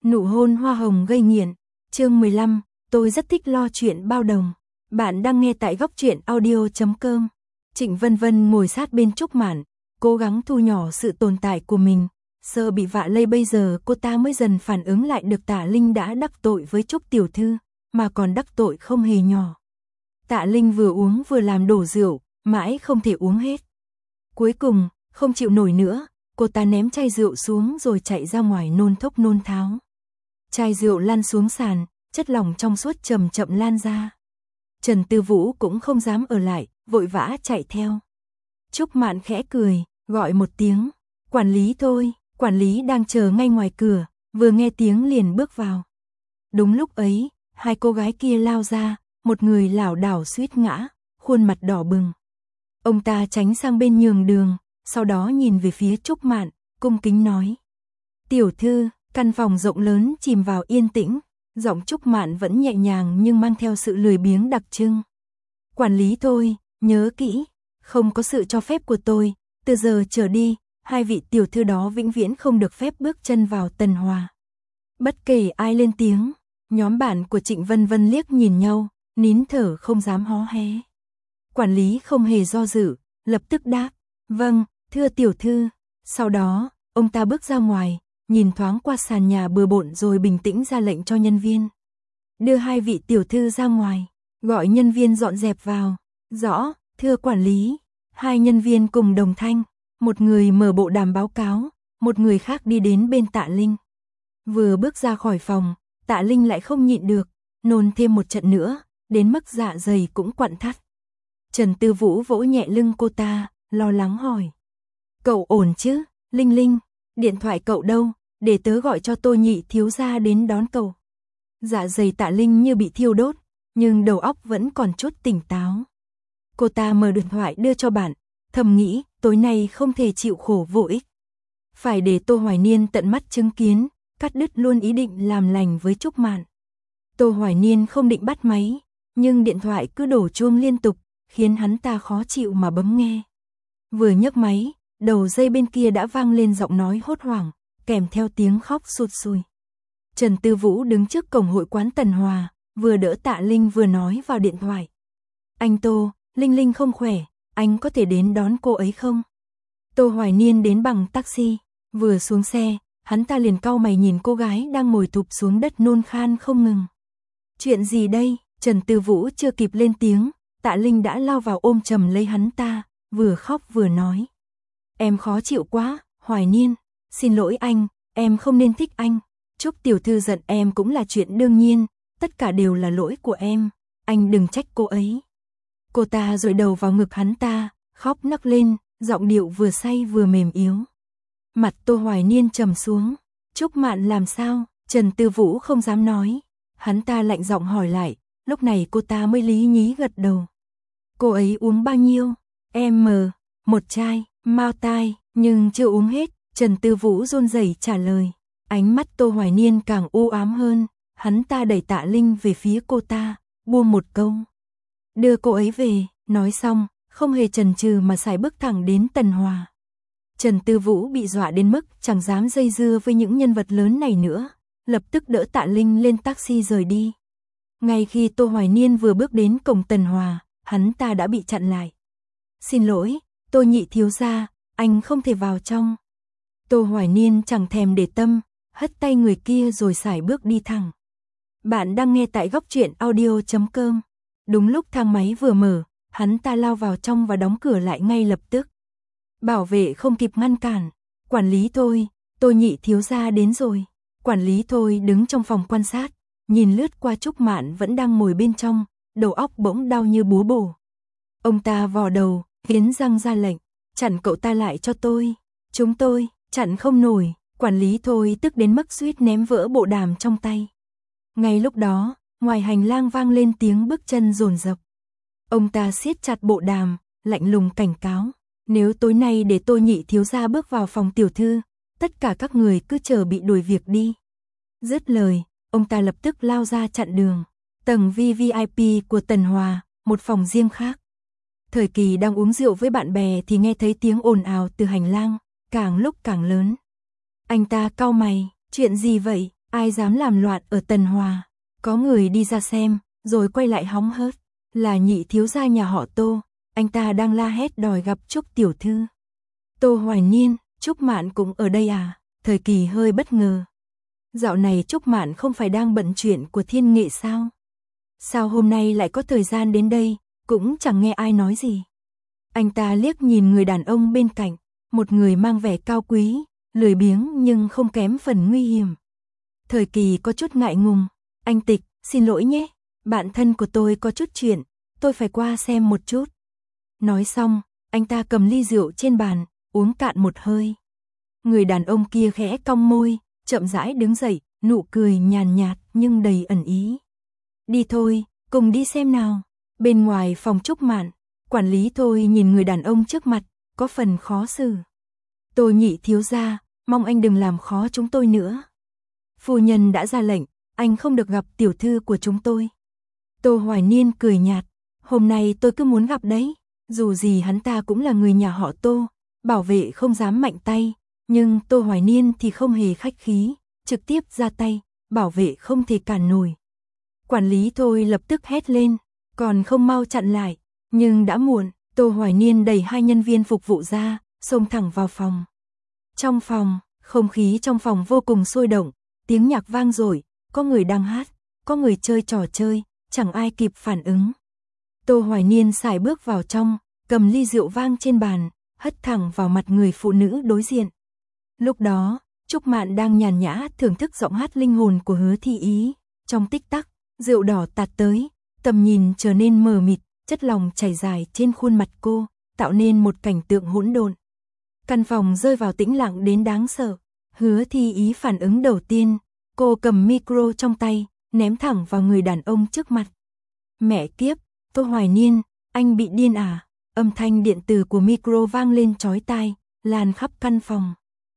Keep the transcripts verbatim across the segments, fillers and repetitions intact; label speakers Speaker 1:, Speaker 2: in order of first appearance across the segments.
Speaker 1: Nụ hôn hoa hồng gây nghiện. Chương mười lăm, tôi rất thích lo chuyện bao đồng. Bạn đang nghe tại góc truyện audio chấm com. Trịnh Vân Vân ngồi sát bên Trúc Mạn, cố gắng thu nhỏ sự tồn tại của mình, sợ bị vạ lây. Bây giờ cô ta mới dần phản ứng lại được Tạ Linh đã đắc tội với Trúc tiểu thư, mà còn đắc tội không hề nhỏ. Tạ Linh vừa uống vừa làm đổ rượu, mãi không thể uống hết. Cuối cùng, không chịu nổi nữa, cô ta ném chai rượu xuống rồi chạy ra ngoài nôn thốc nôn tháo. Chai rượu lăn xuống sàn, chất lỏng trong suốt chậm chậm lan ra. Trần Tư Vũ cũng không dám ở lại, vội vã chạy theo. Trúc Mạn khẽ cười, gọi một tiếng, quản lý thôi. Quản lý đang chờ ngay ngoài cửa, vừa nghe tiếng liền bước vào. Đúng lúc ấy, hai cô gái kia lao ra, một người lảo đảo suýt ngã, khuôn mặt đỏ bừng. Ông ta tránh sang bên nhường đường, sau đó nhìn về phía Trúc Mạn, cung kính nói: "Tiểu thư." Căn phòng rộng lớn chìm vào yên tĩnh, giọng Trúc Mạn vẫn nhẹ nhàng nhưng mang theo sự lười biếng đặc trưng. "Quản lý thôi, nhớ kỹ, không có sự cho phép của tôi, từ giờ trở đi, hai vị tiểu thư đó vĩnh viễn không được phép bước chân vào Tần Hòa." Bất kể ai lên tiếng, nhóm bạn của Trịnh Vân Vân liếc nhìn nhau, nín thở không dám hó hé. Quản lý không hề do dự, lập tức đáp: "Vâng, thưa tiểu thư." Sau đó, ông ta bước ra ngoài, nhìn thoáng qua sàn nhà bừa bộn rồi bình tĩnh ra lệnh cho nhân viên: "Đưa hai vị tiểu thư ra ngoài." Gọi nhân viên dọn dẹp vào. "Rõ, thưa quản lý." Hai nhân viên cùng đồng thanh, một người mở bộ đàm báo cáo, một người khác đi đến bên Tạ Linh. Vừa bước ra khỏi phòng, Tạ Linh lại không nhịn được, nôn thêm một trận nữa, đến mức dạ dày cũng quặn thắt. Trần Tư Vũ vỗ nhẹ lưng cô ta, lo lắng hỏi: "Cậu ổn chứ, Linh Linh? Điện thoại cậu đâu, để tớ gọi cho Tô nhị thiếu gia đến đón cậu." Dạ dày Tạ Linh như bị thiêu đốt, nhưng đầu óc vẫn còn chút tỉnh táo. Cô ta mở điện thoại đưa cho bạn, thầm nghĩ tối nay không thể chịu khổ vô ích. Phải để Tô Hoài Niên tận mắt chứng kiến, cắt đứt luôn ý định làm lành với Trúc Mạn. Tô Hoài Niên không định bắt máy, nhưng điện thoại cứ đổ chuông liên tục, khiến hắn ta khó chịu mà bấm nghe. Vừa nhấc máy, đầu dây bên kia đã vang lên giọng nói hốt hoảng, kèm theo tiếng khóc sụt sùi. Trần Tư Vũ đứng trước cổng hội quán Tần Hòa, vừa đỡ Tạ Linh vừa nói vào điện thoại: "Anh Tô, Linh Linh không khỏe, anh có thể đến đón cô ấy không?" Tô Hoài Niên đến bằng taxi, vừa xuống xe, hắn ta liền cau mày nhìn cô gái đang ngồi thụp xuống đất nôn khan không ngừng. "Chuyện gì đây?" Trần Tư Vũ chưa kịp lên tiếng, Tạ Linh đã lao vào ôm chầm lấy hắn ta, vừa khóc vừa nói: "Em khó chịu quá, Hoài Niên, xin lỗi anh, em không nên thích anh. Trúc tiểu thư giận em cũng là chuyện đương nhiên, tất cả đều là lỗi của em, anh đừng trách cô ấy." Cô ta dội đầu vào ngực hắn ta, khóc nấc lên, giọng điệu vừa say vừa mềm yếu. Mặt Tô Hoài Niên trầm xuống. "Trúc Mạn làm sao?" Trần Tư Vũ không dám nói. Hắn ta lạnh giọng hỏi lại, lúc này cô ta mới lý nhí gật đầu. "Cô ấy uống bao nhiêu?" "Em mờ, một chai, Mao Tai, nhưng chưa uống hết." Trần Tư Vũ run rẩy trả lời. Ánh mắt Tô Hoài Niên càng u ám hơn, hắn ta đẩy Tạ Linh về phía cô ta, buông một câu: "Đưa cô ấy về." Nói xong, không hề chần chừ mà sải bước thẳng đến Tần Hòa. Trần Tư Vũ bị dọa đến mức chẳng dám dây dưa với những nhân vật lớn này nữa, lập tức đỡ Tạ Linh lên taxi rời đi. Ngay khi Tô Hoài Niên vừa bước đến cổng Tần Hòa, hắn ta đã bị chặn lại. "Xin lỗi, Tô nhị thiếu gia, anh không thể vào trong." Tô Hoài Niên chẳng thèm để tâm, hất tay người kia rồi sải bước đi thẳng. Bạn đang nghe tại góc truyện audio chấm com. Đúng lúc thang máy vừa mở, hắn ta lao vào trong và đóng cửa lại ngay lập tức. Bảo vệ không kịp ngăn cản. "Quản lý thôi, Tô nhị thiếu gia đến rồi." Quản lý thôi đứng trong phòng quan sát, nhìn lướt qua Trúc Mạn vẫn đang ngồi bên trong, đầu óc bỗng đau như búa bổ. Ông ta vò đầu, nghiến răng ra lệnh: "Chặn cậu ta lại cho tôi." "Chúng tôi chặn không nổi." Quản lý thôi tức đến mức suýt ném vỡ bộ đàm trong tay. Ngay lúc đó, ngoài hành lang vang lên tiếng bước chân dồn dập. Ông ta siết chặt bộ đàm, lạnh lùng cảnh cáo: "Nếu tối nay để Tô nhị thiếu gia bước vào phòng tiểu thư, tất cả các người cứ chờ bị đuổi việc đi." Dứt lời, ông ta lập tức lao ra chặn đường. Tầng vi vi ai pi của Tần Hòa, một phòng riêng khác. Thời Kỳ đang uống rượu với bạn bè thì nghe thấy tiếng ồn ào từ hành lang, càng lúc càng lớn. Anh ta cau mày: "Chuyện gì vậy? ai dám làm loạn ở Tần Hòa. Có người đi ra xem, rồi quay lại hóng hớt, là nhị thiếu gia nhà họ Tô, anh ta đang la hét đòi gặp Trúc tiểu thư. Tô Hoài Niên, Trúc Mạn cũng ở đây à? Thời Kỳ hơi bất ngờ. Dạo này Trúc Mạn không phải đang bận chuyện của Thiên Nghệ sao? Sao hôm nay lại có thời gian đến đây, cũng chẳng nghe ai nói gì. Anh ta liếc nhìn người đàn ông bên cạnh, một người mang vẻ cao quý, lười biếng nhưng không kém phần nguy hiểm. Thời Kỳ có chút ngại ngùng, anh Tịch, xin lỗi nhé, bạn thân của tôi có chút chuyện, tôi phải qua xem một chút. Nói xong, anh ta cầm ly rượu trên bàn, uống cạn một hơi. Người đàn ông kia khẽ cong môi, chậm rãi đứng dậy, nụ cười nhàn nhạt nhưng đầy ẩn ý. Đi thôi, cùng đi xem nào. Bên ngoài phòng Trúc Mạn, quản lý Thôi nhìn người đàn ông trước mặt, có phần khó xử. Tôi nhị thiếu gia, mong anh đừng làm khó chúng tôi nữa. Phu nhân đã ra lệnh, anh không được gặp tiểu thư của chúng tôi. Tô Hoài Niên cười nhạt, hôm nay tôi cứ muốn gặp đấy, dù gì hắn ta cũng là người nhà họ Tô, bảo vệ không dám mạnh tay, nhưng Tô Hoài Niên thì không hề khách khí, trực tiếp ra tay, bảo vệ không thể cản nổi. Quản lý Thôi lập tức hét lên, còn không mau chặn lại, nhưng đã muộn, Tô Hoài Niên đẩy hai nhân viên phục vụ ra, xông thẳng vào phòng. Trong phòng, không khí trong phòng vô cùng sôi động, tiếng nhạc vang dội, có người đang hát, có người chơi trò chơi, chẳng ai kịp phản ứng. Tô Hoài Niên sải bước vào trong, cầm ly rượu vang trên bàn, hất thẳng vào mặt người phụ nữ đối diện. Lúc đó, Trúc Mạn đang nhàn nhã thưởng thức giọng hát linh hồn của Hứa Thi Ý, trong tích tắc, rượu đỏ tạt tới, tầm nhìn trở nên mờ mịt, chất lỏng chảy dài trên khuôn mặt cô, tạo nên một cảnh tượng hỗn độn. Căn phòng rơi vào tĩnh lặng đến đáng sợ. Hứa Thi Ý phản ứng đầu tiên, cô cầm micro trong tay, ném thẳng vào người đàn ông trước mặt. Mẹ kiếp, Tô Hoài Niên, anh bị điên à? Âm thanh điện tử của micro vang lên chói tai, lan khắp căn phòng.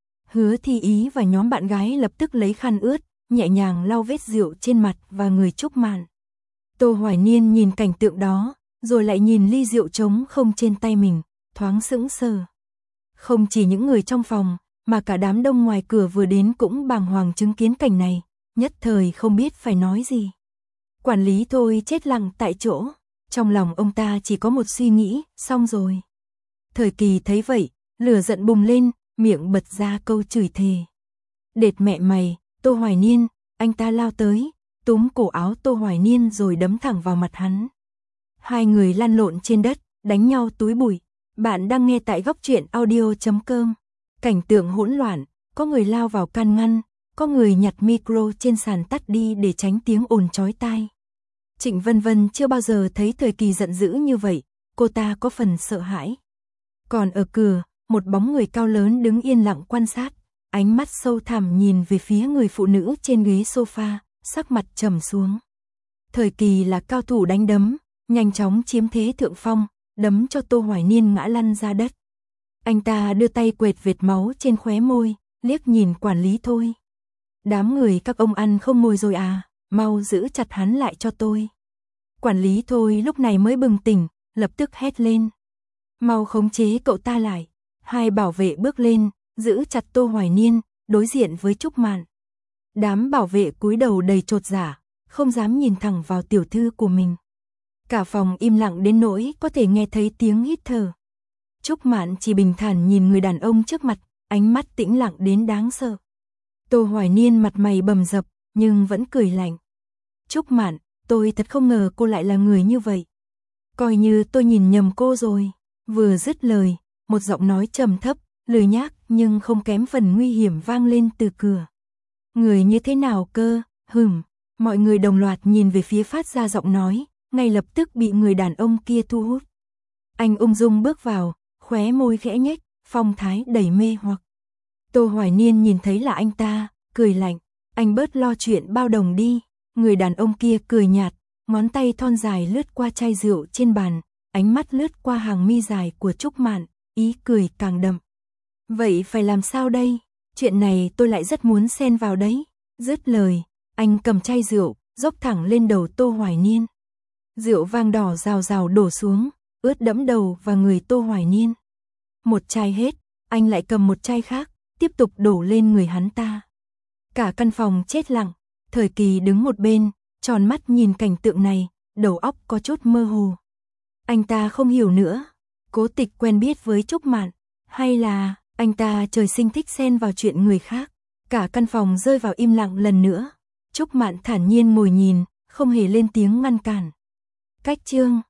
Speaker 1: Hứa Thi Ý và nhóm bạn gái lập tức lấy khăn ướt, nhẹ nhàng lau vết rượu trên mặt và người Trúc Mạn. Tô Hoài Niên nhìn cảnh tượng đó, rồi lại nhìn ly rượu trống không trên tay mình, thoáng sững sờ. Không chỉ những người trong phòng, mà cả đám đông ngoài cửa vừa đến cũng bàng hoàng chứng kiến cảnh này, nhất thời không biết phải nói gì. Quản lý Thôi chết lặng tại chỗ, trong lòng ông ta chỉ có một suy nghĩ, xong rồi. Thời Kỳ thấy vậy, lửa giận bùng lên, miệng bật ra câu chửi thề. Đệt mẹ mày, Tô Hoài Niên, anh ta lao tới, túm cổ áo Tô Hoài Niên rồi đấm thẳng vào mặt hắn. Hai người lăn lộn trên đất, đánh nhau túi bụi. Bạn đang nghe tại góc truyện audio chấm com. Cảnh tượng hỗn loạn, có người lao vào can ngăn, có người nhặt micro trên sàn tắt đi để tránh tiếng ồn chói tai. Trịnh Vân Vân chưa bao giờ thấy Thời Kỳ giận dữ như vậy, cô ta có phần sợ hãi. Còn ở cửa, một bóng người cao lớn đứng yên lặng quan sát, ánh mắt sâu thẳm nhìn về phía người phụ nữ trên ghế sofa, sắc mặt trầm xuống. Thời Kỳ là cao thủ đánh đấm, nhanh chóng chiếm thế thượng phong, đấm cho Tô Hoài Niên ngã lăn ra đất. Anh ta đưa tay quệt vệt máu trên khóe môi, liếc nhìn quản lý Thôi. Đám người các ông ăn không ngồi rồi à, mau giữ chặt hắn lại cho tôi. Quản lý Thôi lúc này mới bừng tỉnh, lập tức hét lên. Mau khống chế cậu ta lại. Hai bảo vệ bước lên, giữ chặt Tô Hoài Niên, đối diện với Trúc Mạn. Đám bảo vệ cúi đầu đầy chột dạ, không dám nhìn thẳng vào tiểu thư của mình. Cả phòng im lặng đến nỗi có thể nghe thấy tiếng hít thở. Trúc Mạn chỉ bình thản nhìn người đàn ông trước mặt, ánh mắt tĩnh lặng đến đáng sợ. Tô Hoài Niên mặt mày bầm dập, nhưng vẫn cười lạnh. Trúc Mạn, tôi thật không ngờ cô lại là người như vậy. Coi như tôi nhìn nhầm cô rồi. Vừa dứt lời, một giọng nói trầm thấp, lười nhác nhưng không kém phần nguy hiểm vang lên từ cửa. Người như thế nào cơ, hừm, mọi người đồng loạt nhìn về phía phát ra giọng nói, ngay lập tức bị người đàn ông kia thu hút. Anh ung dung bước vào, khóe môi khẽ nhếch, phong thái đầy mê hoặc. Tô Hoài Niên nhìn thấy là anh ta, cười lạnh, anh bớt lo chuyện bao đồng đi. Người đàn ông kia cười nhạt, ngón tay thon dài lướt qua chai rượu trên bàn, ánh mắt lướt qua hàng mi dài của Trúc Mạn, ý cười càng đậm. Vậy phải làm sao đây? Chuyện này tôi lại rất muốn xen vào đấy. Dứt lời, anh cầm chai rượu, dốc thẳng lên đầu Tô Hoài Niên. Rượu vang đỏ rào rào đổ xuống, ướt đẫm đầu và người Tô Hoài Niên. Một chai hết, anh lại cầm một chai khác, tiếp tục đổ lên người hắn ta. Cả căn phòng chết lặng, Thời Kỳ đứng một bên, tròn mắt nhìn cảnh tượng này, đầu óc có chút mơ hồ. Anh ta không hiểu nữa, Cố Tịch quen biết với Trúc Mạn, hay là anh ta trời sinh thích xen vào chuyện người khác. Cả căn phòng rơi vào im lặng lần nữa. Trúc Mạn thản nhiên ngồi nhìn, không hề lên tiếng ngăn cản. Cách chương